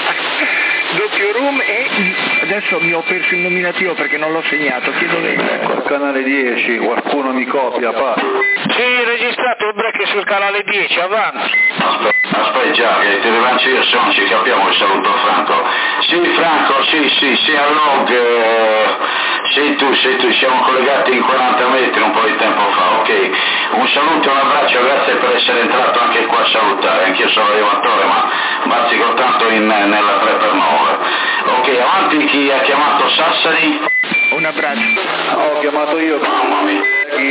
Doppio room e adesso mi ho perso il nominativo perché non l'ho segnato, chiedo lei. Ecco, al canale dieci, qualcuno mi copia, pazzo. Sì, registrato il break sul canale dieci, avanti. Aspetta, aspetta già, che te levanci io sono, ci capiamo che saluto Franco. Sì Franco, sì, sì, sì, a log, eh, sei tu, sei tu, siamo collegati in quaranta metri un po' di tempo fa, ok. Un saluto e un abbraccio, grazie per essere entrato anche qua a salutare, anch'io sono arrivatore ma bazzico tanto in, nella tre per nove. Ok, avanti, chi ha chiamato Sassari? Un abbraccio. Ho chiamato io, Mamma mia.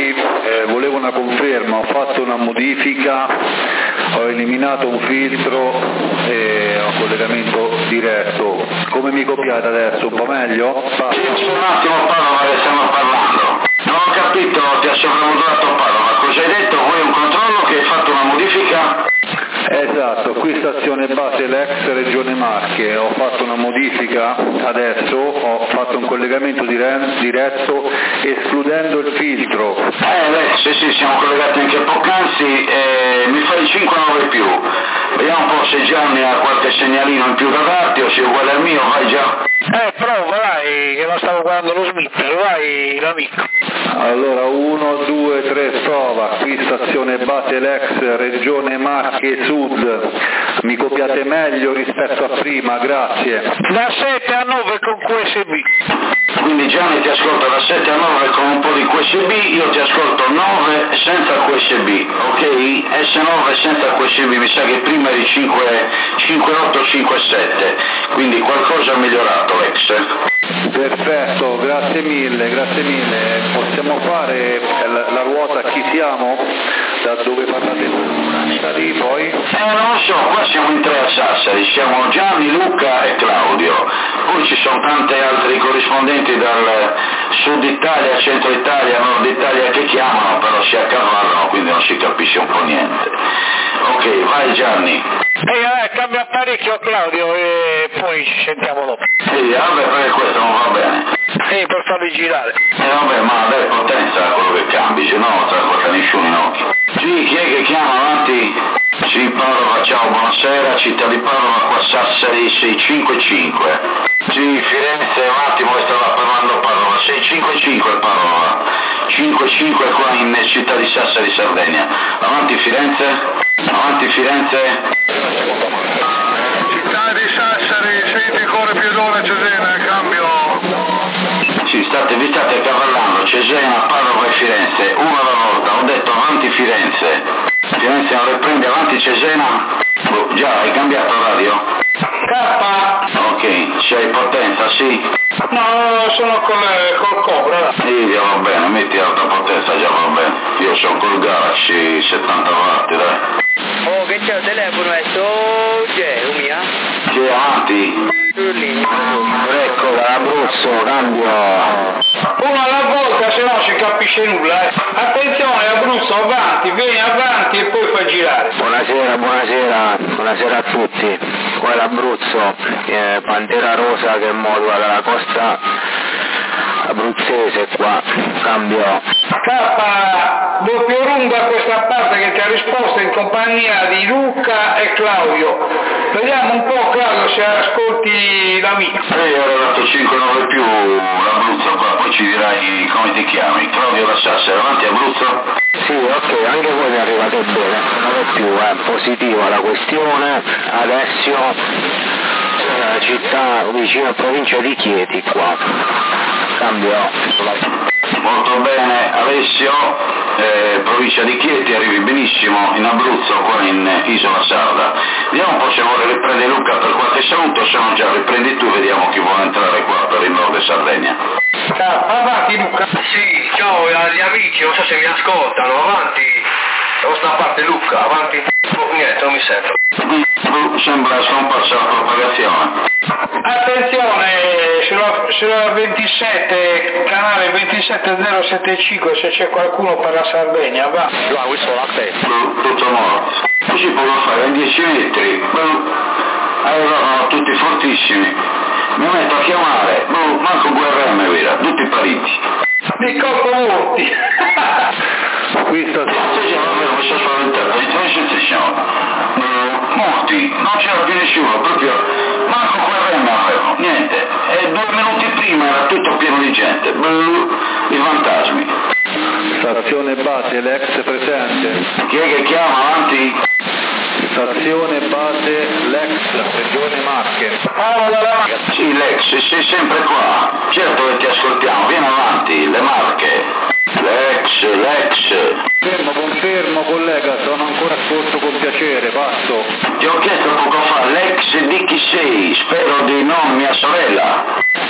eh, volevo una conferma, ho fatto una modifica, ho eliminato un filtro e ho un collegamento diretto. Come mi copiate adesso? Un po' meglio? Un attimo Padova che stiamo parlando. Non ho capito, ti ha sopravvolato Padova, cosa hai detto? Vuoi un controllo che hai fatto una modifica? Esatto, qui stazione base l'ex Regione Marche, ho fatto una modifica adesso, ho fatto un collegamento dire- diretto escludendo il filtro. Eh beh, sì sì, siamo collegati anche poc'anzi, eh, mi fai cinque nove più, vediamo un po' se Gianni ha qualche segnalino in più da darti o se è uguale al mio, vai già. Eh, prova, vai, che non stavo guardando lo smitter, vai l'amico. Allora uno, due, tre, prova, qui stazione base l'ex Regione Marche Sud, mi copiate meglio rispetto a prima, grazie. Da sette a nove con Q S B. Quindi Gianni ti ascolta da sette a nove con un po' di Q S B, io ti ascolto nove senza Q S B, ok? S nove senza Q S B, mi sa che prima eri cinque otto cinque sette, quindi qualcosa ha migliorato ex. Perfetto, grazie mille, grazie mille. Possiamo fare la, la ruota chi siamo? Da dove parlate da lì poi? Eh non lo so, qua siamo in tre a Sassari, siamo Gianni, Luca e Claudio, poi ci sono tanti altri corrispondenti dal sud Italia, centro Italia, nord Italia che chiamano, però si accavallano, quindi non si capisce un po' niente. Ok, vai Gianni. E eh, cambia apparecchio Claudio e poi ci sentiamo dopo. Sì, vabbè, perché questo non va bene. Sì, per farli girare. Eh vabbè, ma dai potenza quello che cambi, se no non trasporta nessuno in occhio. Sì, chi è che chiama avanti? Sì, Padova, ciao, buonasera, città di Padova, qua Sassari sei cinque cinque. Sì, Firenze, un attimo che stava parlando Padova, sei cinque cinque Padova. cinque cinque qua in città di Sassari, Sardegna. Avanti Firenze? Avanti Firenze? Città di Sassari, senti corre Piedone, Cesena, cambio. Sì, state, vi state cavallando, Cesena, Padova e Firenze, uno alla volta, ho detto avanti Firenze. Firenze non le prende, avanti Cesena. Oh, già, hai cambiato radio? K! Ok, c'hai potenza, sì? No, sono col, col Cobra. Sì, va bene, metti alta potenza, già va bene. Io sono col Galaxy settanta watt, dai. Oh, che c'è il telefono adesso? Oh, c'è, un mia? Che avanti? Ecco, l'Abruzzo, cambio. Uno alla volta, se no si capisce nulla. Eh. Attenzione Abruzzo, avanti, vieni avanti e poi fai girare. Buonasera, buonasera, buonasera a tutti. Qua è l'Abruzzo, eh, Pantera Rosa che modula dalla costa abruzzese qua, cambio. K, doppio room da questa parte che ti ha risposto in compagnia di Luca e Claudio. Vediamo un po' Claudio se ascolti l'amico. Sì, ho dato cinque nove più l'Abruzzo qua, poi ci dirai come ti chiami. Claudio da Sassari, avanti Abruzzo? Sì, ok, anche voi mi arrivate bene, nove più, è eh, positiva la questione, adesso eh, città vicino a provincia di Chieti qua, cambio. Molto bene, Alessio, eh, provincia di Chieti, arrivi benissimo in Abruzzo, qua in Isola Sarda. Vediamo un po' se vuole riprendere Luca per qualche saluto, se non già riprendi tu, vediamo chi vuole entrare qua per il nord Sardegna. Avanti Luca. Sì, ciao agli amici, non so se mi ascoltano, avanti, da questa parte Luca, avanti, oh, niente, non mi sento. Sembra scomparsa la propagazione. Attenzione, sulla, sulla ventisette, canale ventisette zero settantacinque, se c'è qualcuno per la Sardegna, va. No, tutto morto. Così può fare in dieci metri, arrivano tutti fortissimi. Mi metto a chiamare, no, manco guerra mi vera, tutti pariti. Di colpo morti. Qui sto... Mi sono spaventato, di tre successioni. Morti, non c'era più nessuno, proprio manco guerra mi avevano, niente. E due minuti prima era tutto pieno di gente, i fantasmi. Stazione base, l'ex presente. Chi è che chiama avanti? Stazione base, l'ex, regione Marche. Sì, l'ex, sei sempre qua. Certo che ti ascoltiamo, vieni avanti, le Marche. L'ex, l'ex. Fermo, confermo collega, sono ancora ascolto con piacere, passo. Ti ho chiesto poco fa, l'ex di chi sei? Spero di non mia sorella.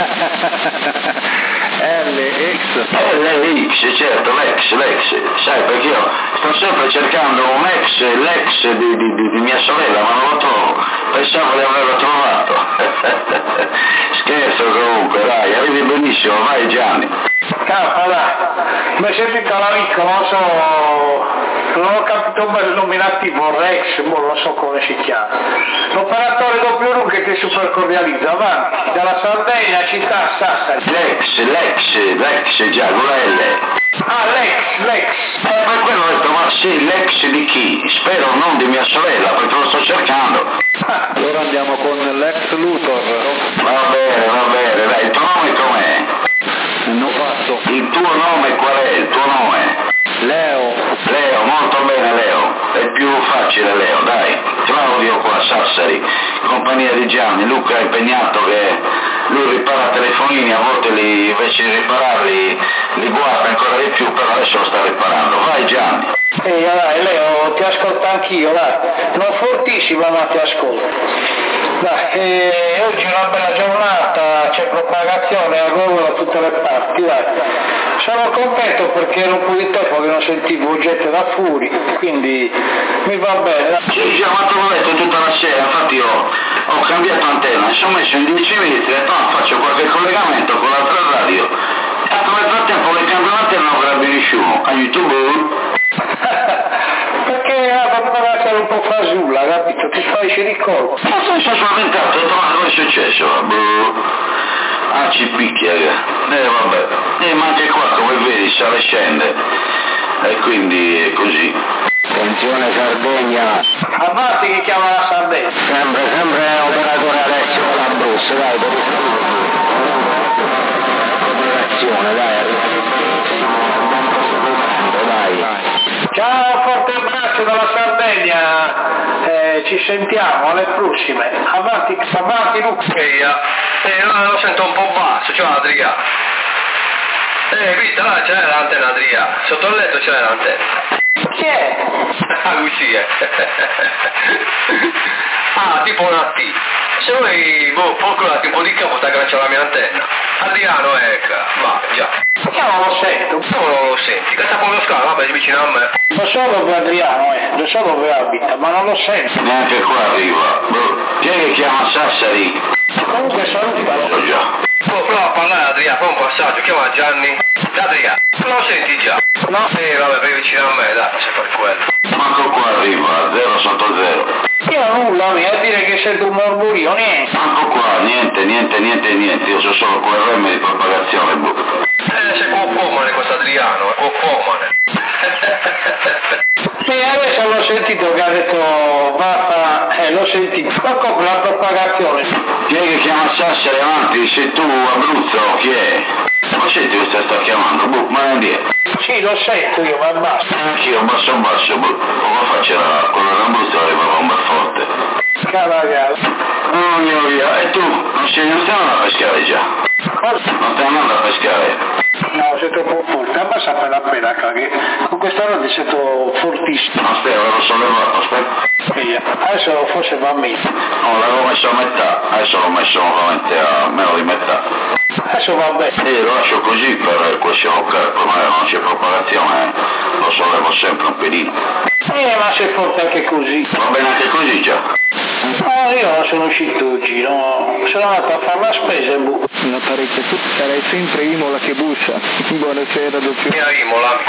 L X. L X, certo, l'ex, l'ex. Sai, perché io sto sempre cercando un ex, l'ex di, di, di, di mia sorella, ma non lo trovo. Pensavo di averlo trovato. Scherzo comunque, dai, arrivi benissimo, vai Gianni. Capa, dai, mi sentito l'amico, non so, non ho capito bene il nominativo, Rex, boh, non so come si chiama. L'operatore doppio R U che ti super cordializza, avanti, dalla Sardegna, città Sassari. L'ex, l'ex, l'ex, già, con la L. Ah, l'ex, l'ex. Eh, per quello ho detto, ma sì, l'ex di chi? Spero non di mia sorella, perché lo sto cercando. Allora andiamo con l'ex Luthor. Va bene, va bene, dai, il tuo nome com'è? Non passo. Il tuo nome qual è? Il tuo nome? Leo. Leo, molto bene Leo, è più facile Leo, dai. Claudio qua, Sassari, compagnia di Gianni, Luca è impegnato che lui ripara telefonini, a volte li, invece di ripararli li guarda ancora di più, però adesso lo sta riparando. Vai Gianni. Ehi, dai, Leo, ti ascolto anch'io, dai. Non fortissima, ma ti ascolto. Dai, eh, oggi è una bella giornata, c'è propagazione a gol da tutte le parti, dai. Sono contento perché era un po' di tempo che non sentivo gente da fuori, quindi mi va bene. Dai. Sì, già, ma te l'ho detto tutta la sera, infatti io ho cambiato antenna, mi sono messo in dieci metri e poi faccio qualche collegamento con l'altra radio. E nel frattempo che cambio l'antenna non grabbi nessuno, a YouTube. Perché la propagazione è un po' fasulla, capito? Ti fai di colpo. Ma sono spaventato, ho detto, ma cosa è successo? Boh. Ah, ci picchia, eh vabbè. E ma anche qua, come vedi, sale e scende. E quindi è così. Attenzione Sardegna. Avanti che chiama la Sardegna. Sempre, sempre operatore Alessio Lambrus, dai, per operazione, dai. Dai. Ciao, forte abbraccio dalla Sardegna, eh, ci sentiamo alle prossime. Avanti, avanti Luca. Eh, lo sento un po' basso, ciao Adria. Eh, vita, là c'è l'antenna Adria, sotto il letto c'è l'antenna. Chi è? Ah, Lucia. Ah, tipo una T. Se vuoi, boh, procurati un po' di capo, ti aggancia la mia antenna. Adriano, ecco, va, già. Io non lo sento. Come non lo senti? Che sta con lo scalo, vabbè, vicino a me. Lo so dove Adriano è, lo so dove abita, ma non lo sento. Neanche qua arriva. Boh. Chi è che chiama Sassari? Comunque salutalo. Oh già. Oh, prova a parlare Adriano, fai un passaggio, chiama Gianni. Adriano, lo senti già? No. Sì, vabbè, vai vicino a me, dai, se fai quello. Manco qua arriva, zero sotto zero. Io nulla, mi a dire che sento un mormorio, niente. Manco qua, niente, niente, niente, niente, io so solo Q R M di propagazione, boh. Eh, c'è Cuocomane questo Adriano, è Cuocomane. E adesso l'ho sentito che ha detto basta, eh, l'ho sentito, ma come la propagazione? Chi è che chiama Sassari avanti? Sei tu, Abruzzo, chi è? Ma senti che sta chiamando, boh, ma non è. Sì, lo sento io, ma basta. Anch'io, basso basso, boh, come faccio la, quello d'Abruzzo arrivava un bel forte. Cavagale. Oh mio via, e tu? Non sei, non stai andando a pescare già? Cosa? Non stai andando a pescare? No, sento un po' forte, abbassa per la pedacca che con questa radio sento fortissimo. Aspetta, l'avevo sollevato, aspetta. Via. Adesso forse va meglio. No, l'avevo messo a metà, adesso l'ho messo veramente a meno di metà. Adesso va bene. E lo lascio così per questione locale, ormai non c'è propagazione, lo sollevo sempre un pelino. Eh, ma sei forte anche così. Va bene anche così già. No, io sono uscito oggi, no? Sono andato a fare la spesa e bu. L'apparecchio, tu sarai sempre Imola che bussa. Buonasera, dottore. Mia Imola.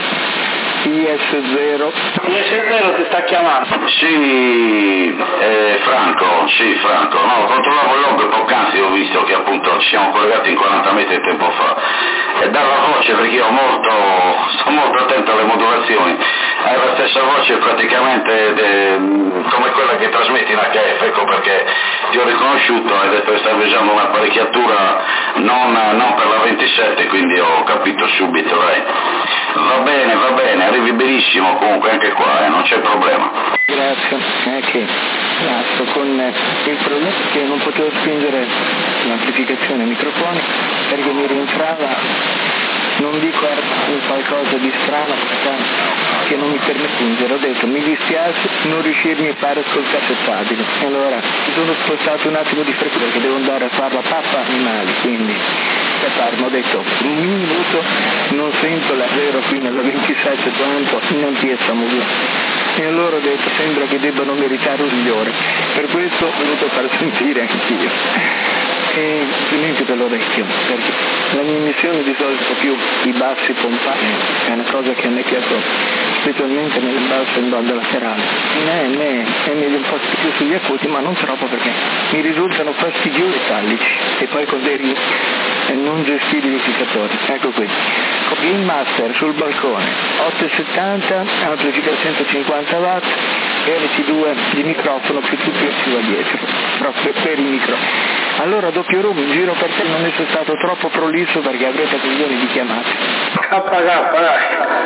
I S zero. I S zero ti sta chiamando? Sì, eh, Franco, sì Franco, no, controllavo il log poc'anzi, ho visto che appunto ci siamo collegati in quaranta metri tempo fa e dalla voce, perché io molto, sto molto attento alle modulazioni, hai la stessa voce praticamente de, come quella che trasmetti in H F, ecco perché ti ho riconosciuto ed è per stare usando un'apparecchiatura non, non per la ventisette, quindi ho capito subito, dai. Va bene, va bene, arrivi benissimo comunque anche qua, eh, non c'è problema. Grazie, è che basta con il problema che non potevo spingere l'amplificazione microfonica perché mi rientrava, non dico qualcosa di strano che non mi permette di spingere, ho detto mi dispiace non riuscirmi a fare col cassettabile, e allora mi sono spostato un attimo di frequenza perché devo andare a fare la pappa animali, quindi ho detto un minuto non sento la zero qui nella ventisette tanto non ti stiamo via, e allora ho detto sembra che debbano meritare un migliore, per questo ho voluto far sentire anch'io e complimenti per l'orecchio, perché la mia missione di solito più i bassi pompati è una cosa che a me piace specialmente nel basso in banda laterale, in E M è meglio un po' più sugli acuti ma non troppo perché mi risultano fastidiosi e tallici e poi con dei ri- non gestibili fissatori. Ecco qui Gain Master sul balcone ottocentosettanta, amplifica centocinquanta watt, R T due di microfono più tutto che si va dietro proprio per i microfoni. Allora doppio room in giro per te non è stato troppo prolisso perché avrete milioni di chiamate. K K dai,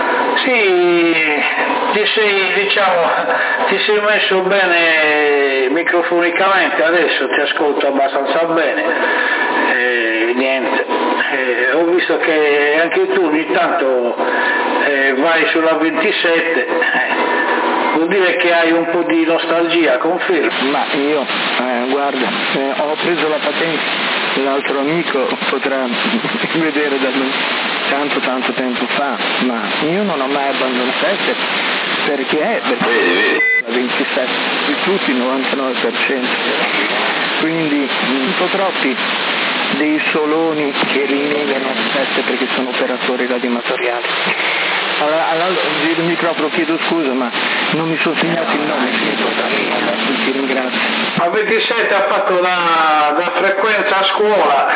sì, ti sei, diciamo, ti sei messo bene microfonicamente, adesso ti ascolto abbastanza bene, eh, niente, eh, ho visto che anche tu ogni tanto eh, vai sulla ventisette, eh, vuol dire che hai un po' di nostalgia, confermo? Ma io, eh, guarda, eh, ho preso la patente, l'altro amico potrà vedere da tanto tanto tempo fa, ma io non ho mai abbandonato sette perché, perché la ventisette di tutti il novantanove per cento, quindi un po' troppi dei soloni che rinnegano sette perché sono operatori radioamatoriali. Allora, allora il microfono chiedo scusa ma non mi sono segnato il nome, ti ringrazio. A ventisette ha fatto da, da frequenza a scuola,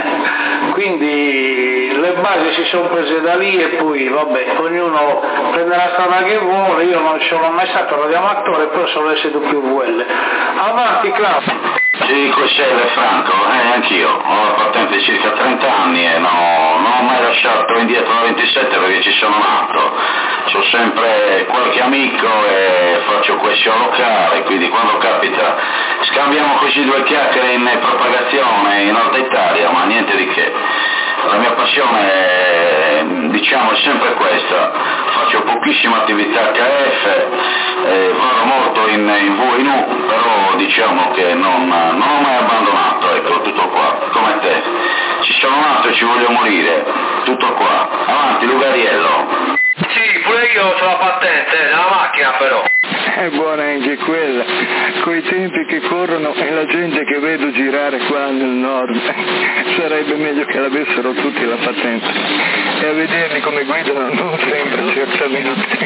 quindi le basi si sono prese da lì e poi vabbè, ognuno prende la strada che vuole, io non sono mai stato radioamatore, però sono S W V L. Avanti Claudio. Sì, Coscella e Franco, eh, anch'io, ho la patente di circa trenta anni e no, non ho mai lasciato indietro la ventisette perché ci sono nato, ho sempre qualche amico e faccio questione locale, quindi quando capita scambiamo così due chiacchiere in propagazione in Alta Italia, ma niente di che. La mia passione è, diciamo, è sempre questa, faccio pochissima attività H F, eh, vado molto in, in V e in U, però diciamo che non, non ho mai abbandonato, ecco, tutto qua, come te. Ci sono nato e ci voglio morire, tutto qua. Avanti Lugariello. Sì, pure io ho la patente, nella macchina però. È buona anche quella, coi tempi che corrono e la gente che vedo girare qua nel nord, sarebbe meglio che l'avessero tutti la patente, e a vederli come guidano non sembra certamente.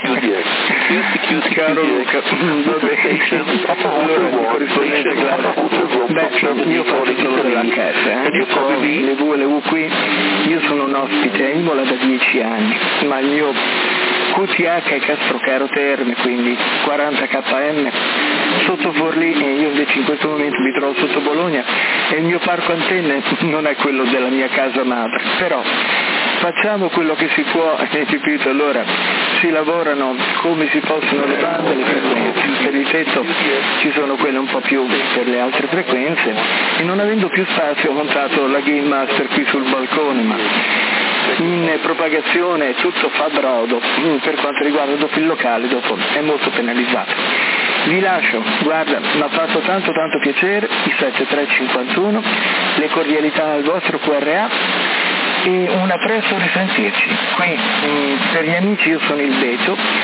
Caro Luca, va bene, allora rispondente claro, beh, io faccio solo dell'H F, eh? Io so le V e le U qui, io sono un ospite a Imola da dieci anni, ma il mio Q T H è Castrocaro Terme, quindi quaranta K M sotto Forlì, e io invece in questo momento mi trovo sotto Bologna e il mio parco antenne non è quello della mia casa madre, però facciamo quello che si può, e ripeto, allora si lavorano come si possono le bande, le frequenze, per il tetto ci sono quelle un po' più per le altre frequenze, e non avendo più spazio ho montato la Gain Master qui sul balcone, ma in propagazione tutto fa brodo, per quanto riguarda dopo il locale, dopo è molto penalizzato. Vi lascio, guarda, mi ha fatto tanto tanto piacere, i sette tre cinquantuno, le cordialità al vostro Q R A e un appresso risentirci. Qui mh, per gli amici io sono il Beto,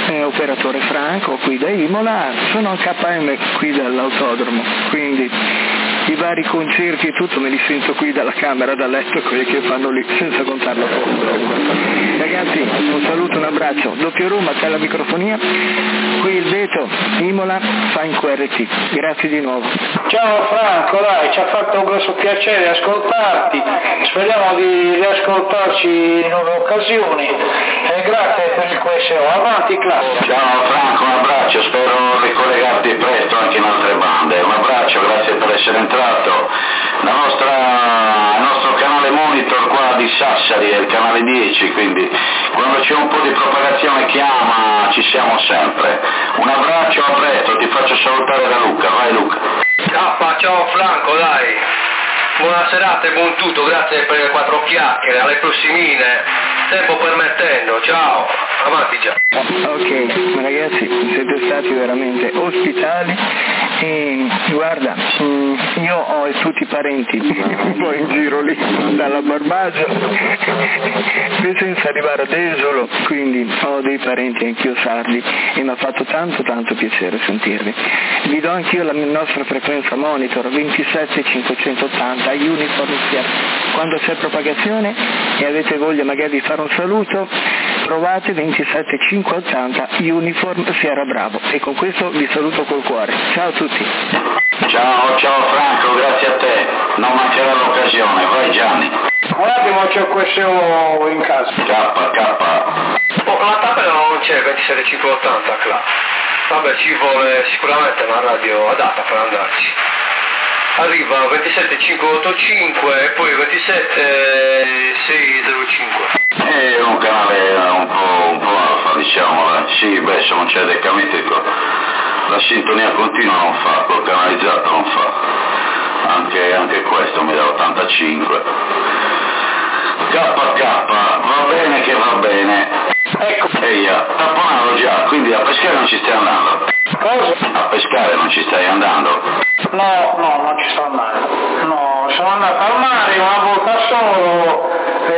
eh, operatore Franco qui da Imola, sono al K M qui dall'autodromo, quindi i vari concerti e tutto me li sento qui dalla camera, da letto, quelli che fanno lì, senza contarlo poco. Ragazzi, un saluto, un abbraccio, doppio room, a te la microfonia, qui il Beto, Imola, fa in Q R T, grazie di nuovo. Ciao Franco, dai, ci ha fatto un grosso piacere ascoltarti, speriamo di riascoltarci in nuove occasioni e grazie per il Q S O, avanti classe. Ciao Franco, un abbraccio, spero ricollegarti presto anche in altre bande, un abbraccio, grazie per essere entrato. La nostra, il nostro canale monitor qua di Sassari è il canale dieci, quindi quando c'è un po' di propagazione chiama, ci siamo sempre. Un abbraccio, a presto, ti faccio salutare da Luca, vai Luca. Ciao, ciao Franco, dai. Buona serata e buon tutto, grazie per le quattro chiacchiere, alle prossimine, tempo permettendo, ciao, avanti già. Ok, ragazzi, siete stati veramente ospitali e guarda, io ho tutti i parenti un po' in giro lì, dalla Barbagia, senza arrivare ad Esolo, quindi ho dei parenti anch'io sardi e mi ha fatto tanto tanto piacere sentirvi. Vi do anch'io la nostra frequenza monitor ventisette cinquecentottanta Uniform Sierra. Quando c'è propagazione e avete voglia magari di fare un saluto, provate ventisette cinquecentottanta Uniform Sierra Bravo, e con questo vi saluto col cuore. Ciao a tutti. Ciao, ciao Franco, grazie a te, non mancherà l'occasione, vai Gianni. Un attimo, c'è il Q S O in casa. K, K. Oh, la tabella non c'è, ventisette cinquecentottanta là. Vabbè, ci vuole sicuramente una radio adatta per andarci. Arriva ventisette cinquecentottantacinque e poi ventisette seicentocinque. È un canale un po', un po' alfa, diciamo, sì, beh, se non c'è decametrico, la sintonia continua non fa, col canalizzato non fa, anche, anche questo mi dà ottantacinque. K K, va bene che va bene. Ecco, eia, tapponato già, quindi a pescare non ci stai andando. Cosa? A pescare non ci stai andando? No, no, non ci sto andando. No, sono andato al mare una volta solo,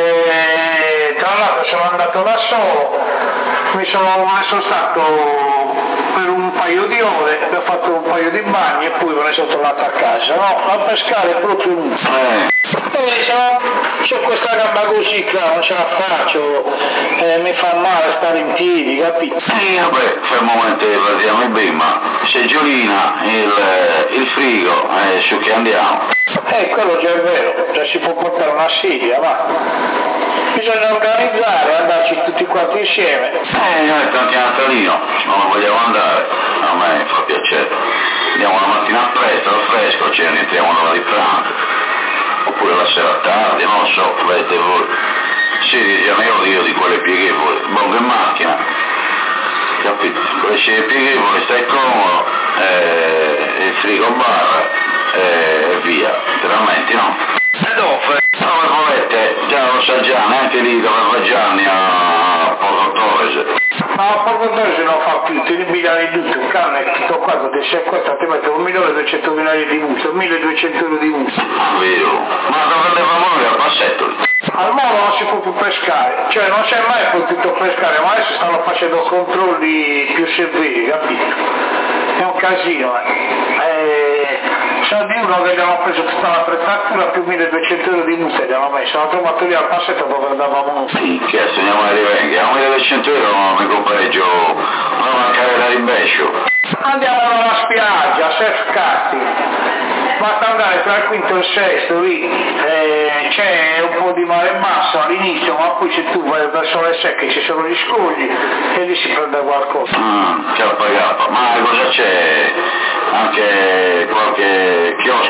e tra l'altro sono andato da solo, mi sono, sono stato per un paio di ore, ho fatto un paio di bagni e poi me ne sono tornato a casa. No, a pescare proprio non. Eh. Eh, sono, sono questa gamba così, claro, non ce la faccio, eh, mi fa male stare in piedi, capito? Eh, vabbè, per il momento evadiamo il bimba, se Giolina, il, il frigo, eh, su che andiamo? Eh, quello già è vero, cioè si può portare una sedia, va. Bisogna organizzare, andarci tutti quanti insieme. Eh, noi tanti a Natalino, non vogliamo andare, a me fa piacere. Andiamo la mattina presto, al fresco, ci rientriamo l'ora di pranzo. Oppure la sera tardi, non so, vedete voi. Sì, diciamo io di quelle pieghevoli, bombe in macchina, capito? Quelle scie pieghevoli, stai comodo, eh, il frigo bar eh, e via, te la metti, no? E dopo? No, ma volete, già lo sa già, neanche lì dove va Gianni a Porto Torres. Ma a Porto Torres non fa più, ti miliardi di tutto, il cane è tutto qua, ti sei acquistato, ti mette un milione e duecentomila di muso, milleduecento euro di muso. Ah, vero? Ma dove andavamo noi al passetto? Al molo non si può più pescare, cioè non si è mai potuto pescare, ma adesso stanno facendo controlli più severi, capito? È un casino, eh. eh so di uno che gli hanno preso tutta la prezzatura più milleduecento euro di muso gli hanno messo, hanno trovato lì al passetto dove andavamo noi. Sì, che segniamo le rivenghe, a milleduecento euro mi compareggio una bancarella di bescio. Andiamo alla spiaggia, a surf karting. Basta andare tra il quinto e il sesto lì, eh, c'è un po' di mare basso all'inizio, ma poi se tu vai verso le secche ci sono gli scogli e lì si prende qualcosa. Mm, K K, ma cosa c'è? Anche qualche chiosco